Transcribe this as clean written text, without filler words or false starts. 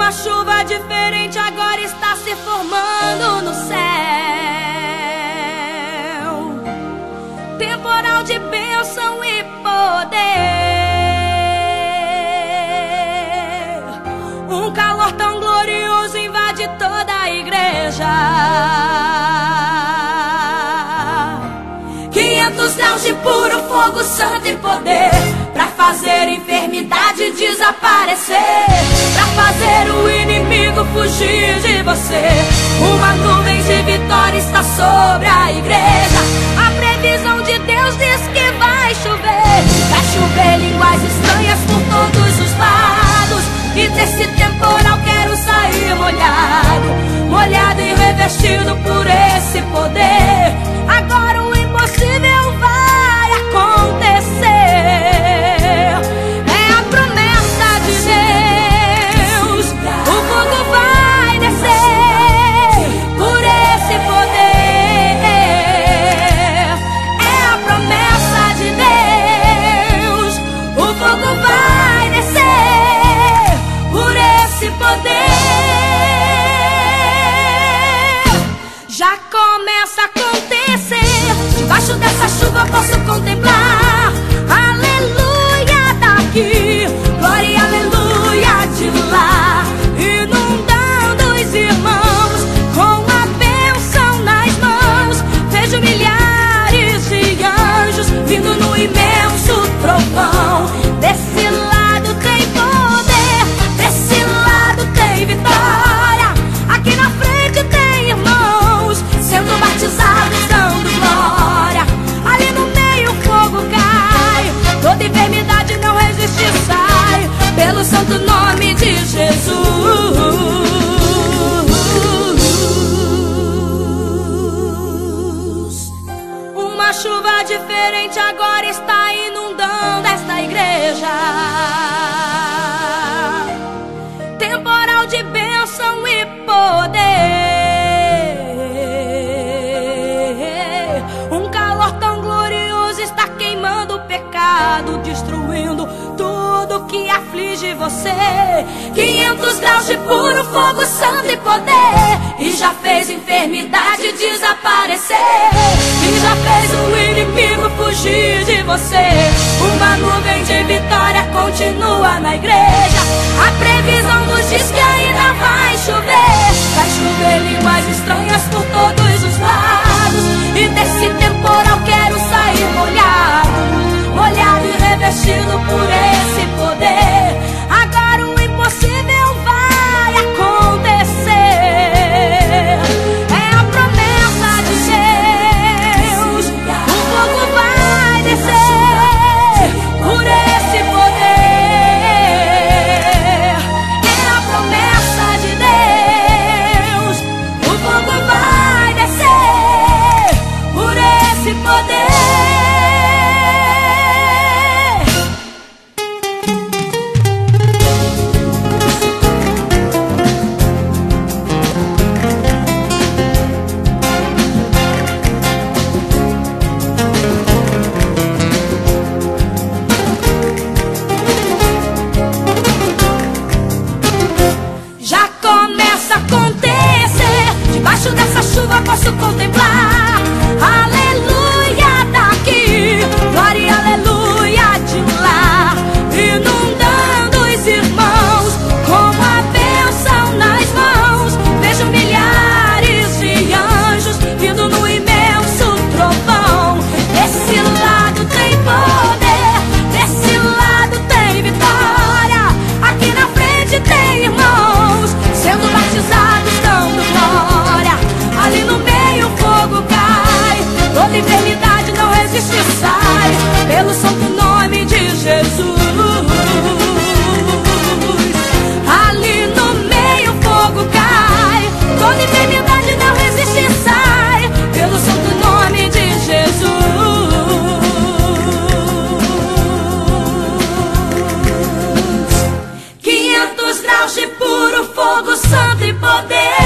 Uma chuva diferente agora está se formando no céu. Temporal de bênção e poder. Um calor tão glorioso invade toda a igreja. 500 graus de puro fogo santo e poder, pra fazer enfermidade desaparecer, pra fazer o inimigo fugir de você. Uma nuvem de vitória está sobre a igreja. A previsão de Deus diz que vai chover. Vai chover línguas estranhas por todos os lados. E desse temporal quero sair molhado, molhado e revestido por esse poder. Agora o impossível vai acontecer. É a promessa de Deus. O fogo vai descer por esse poder. É a promessa de Deus. O fogo vai descer por esse poder. Já começa a acontecer. Debaixo dessa chuva posso contemplar aleluia daqui, glória e aleluia de lá, inundando os irmãos com a bênção nas mãos. Vejo milhares de anjos vindo no imenso trovão. Desse lado tem poder, desse lado tem vitória. Aqui na frente tem irmãos sendo batizados, dando glória. Ali no meio o fogo cai, toda enfermidade não resiste e sai, pelo santo nome de Jesus. Uma chuva diferente agora está inundando esta igreja. Temporal de bênção e poder. Um calor tão glorioso está queimando o pecado, destruindo tudo que aflige você. 500 graus de puro fogo santo e poder, e já fez enfermidade desaparecer, e já fez o inimigo fugir de você. Uma nuvem de vitória continua na igreja. A previsão nos diz que ainda vai chover. Vai chover línguas estranhas por todos os lados. E desse temporal quero sair molhado, molhado e revestido por esse poder. Agora o impossível vai acontecer. É a promessa de Deus. O fogo vai descer por esse poder. É a promessa de Deus. O fogo vai descer por esse poder. Já começa a acontecer. Debaixo dessa chuva posso contemplar aleluia daqui, glória e aleluia de lá, inundando os irmãos com a bênção nas mãos. Vejo milhares de anjos vindo no imenso trovão. Desse lado tem poder, desse lado tem vitória. Aqui na frente tem irmãos sendo batizados, dando glória. Ali no meio o fogo cai, toda enfermidade não resiste e sai, pelo santo nome de Jesus. Ali no meio o fogo cai, toda enfermidade não resiste e sai, pelo santo nome de Jesus. 500 graus de puro fogo santo e poder.